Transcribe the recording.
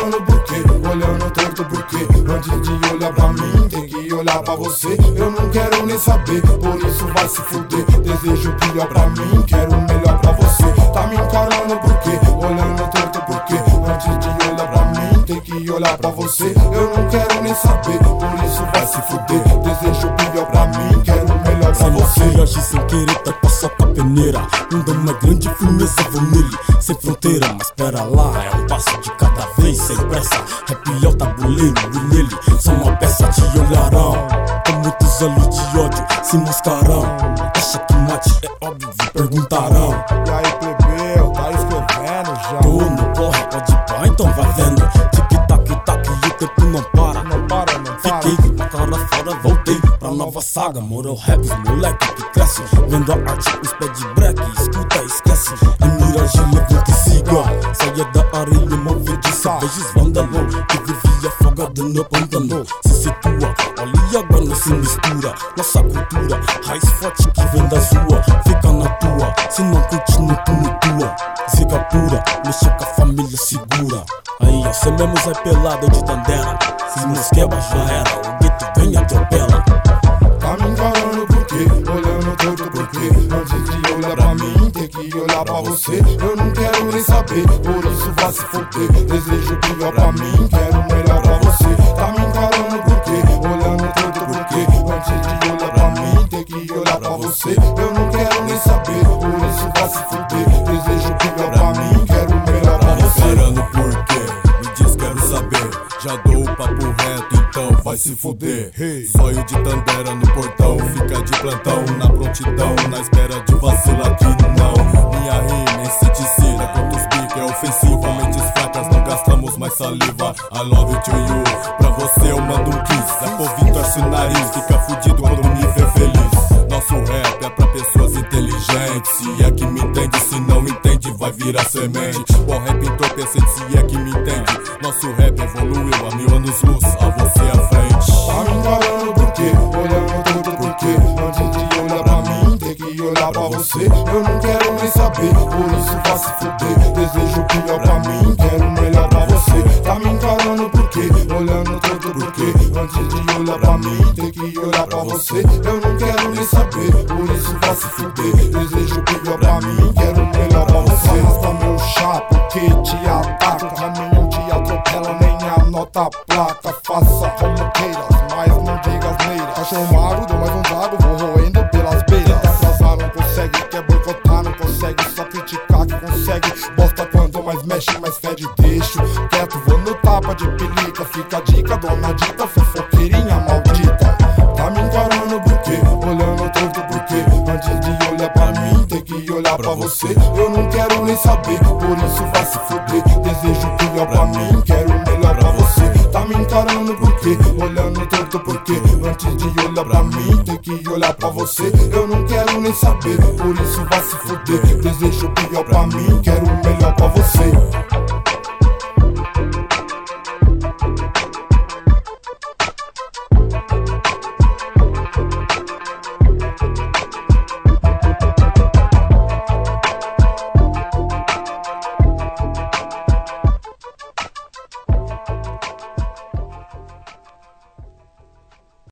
encarando por quê? Olhando torto por quê? Antes de olhar pra mim, tem que olhar pra você. Eu não quero nem saber, por isso vai se fuder. Desejo o pior pra mim, quero o melhor pra você. Tá me encarando por quê? Olhando torto por quê? Antes de olhar pra mim, tem que olhar pra você. Eu não quero nem saber, por isso vai se fuder. Desejo o pior pra mim, quero o melhor pra você. Se age sem querer, tá passando com a peneira. Onda uma grande firmeza, vou nele, sem fronteira. Mas pera lá, é um passo de cada vez, sem pressa. Rap é o tabuleiro e nele só uma peça te olharão com muitos olhos de ódio se mascarão. Acha que mate é óbvio, perguntarão. E aí, plebeu, tá escrevendo já? Tô no corre, pode pá, então vai vendo. Tic-tac, tac, e o tempo não para. Não para, não para. Fiquei com a cara fora, voltei pra nova saga. Moral raps, moleque que cresce, vendo a arte, os pés de break. Escuta, esquece, é miragem, levanta e siga. Saia da areia, movediça, beijos vândalo, que vivia afogado no pântano. Se situa, olha e agora não se mistura. Nossa cultura, raiz forte que vem da sua. Fica na tua, se não curte não tumultua. Zica pura, mexe com a família segura. Aí ó, cê mesmo sai pelado de Tandera. Se mosqueba já era, o gueto vem e atropela. Tá me encarando por quê? Olhando torto por quê? Antes de olhar pra mim, tem que olhar pra você. Eu não quero nem saber, por isso vai se foder. Desejo o pior pra mim, quero o melhor pra você. Tá me encarando por quê? Olhando torto por quê? Antes de olhar pra mim, tem que olhar pra você. Eu não quero nem saber, por isso vai se foder. Desejo o pior pra mim, quero o melhor pra você. Encarando por quê? Me diz, quero saber. Já dou o papo reto, então vai se fuder. Zóio de Tandera no portão, fica de plantão, na prontidão, na espera de vacila que não. Minha rima inseticida, quantos piques é ofensiva. Mentes fracas, não gastamos mais saliva. I love you to you, pra você eu mando um kiss. É povinho, torce o nariz, fica fudido quando me vê feliz. Nosso rap é pra pessoas inteligentes. Se é que me entende, se não entende, vai virar semente. O rap entorpecente, se é que me entende. Nosso rap evoluiu a 1000 anos luz, a você à frente. Tá me encarando por quê? Olhando torto por quê? Antes de olhar pra mim, tem que olhar pra você. Eu não quero nem saber, por isso vai se fuder. Desejo o pior pra mim, quero o melhor pra você. Tá me encarando por quê? Olhando torto por quê? Antes de olhar pra mim, tem que olhar pra você. Eu não quero nem saber, por isso vai se fuder. Desejo o pior pra mim, quero o melhor pra você. Raspa meu chapo que te ataca, o caminho te atropela, nem anota a placa. Faça como queiras, mas não diga asneira. Cachorro magro, deu mais um trago, vou roendo pelas beiras. Tenta atrasar, não consegue, quer boicotar, não consegue. Só criticar que consegue, bosta quando mais mexe, mais fede. Deixo quieto, vou no tapa de pelica. Fica a dica, dona dita, fofoqueirinha maldita. Tá me encarando por quê? Olhando torto por quê? Antes de olhar pra mim, tem que olhar pra você. Eu não quero nem saber, por isso vai se fuder. Desejo o pior pra mim, quero o melhor pra você. Tá me encarando por quê? Olhando torto por quê? Antes de olhar pra mim, tem que olhar pra você. Eu não quero nem saber, por isso vai se fuder. Desejo o pior pra mim, quero o melhor pra você.